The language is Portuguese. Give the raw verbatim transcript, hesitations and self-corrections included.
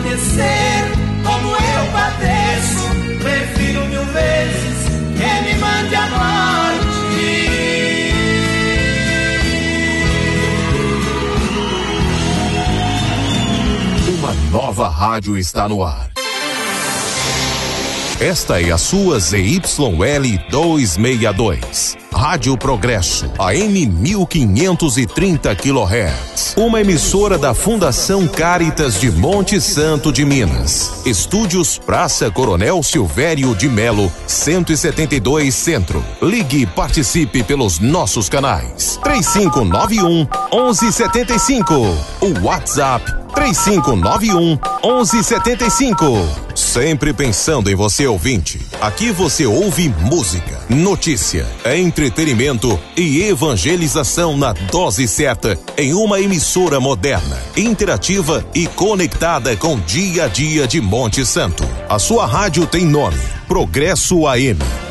padecer como eu padeço, prefiro mil vezes que me mande a morte. Uma nova rádio está no ar. Esta é a sua Z Y L duzentos e sessenta e dois. Rádio Progresso, A M mil quinhentos e trinta quilohertz. Uma emissora da Fundação Cáritas de Monte Santo de Minas. Estúdios Praça Coronel Silvério de Melo, cento e setenta e dois Centro. Ligue e participe pelos nossos canais. três cinco nove um, um um sete cinco. O WhatsApp três cinco nove um, um um sete cinco. Sempre pensando em você, ouvinte. Aqui você ouve música, notícia, entretenimento e evangelização na dose certa em uma emissora moderna, interativa e conectada com o dia a dia de Monte Santo. A sua rádio tem nome: Progresso A M.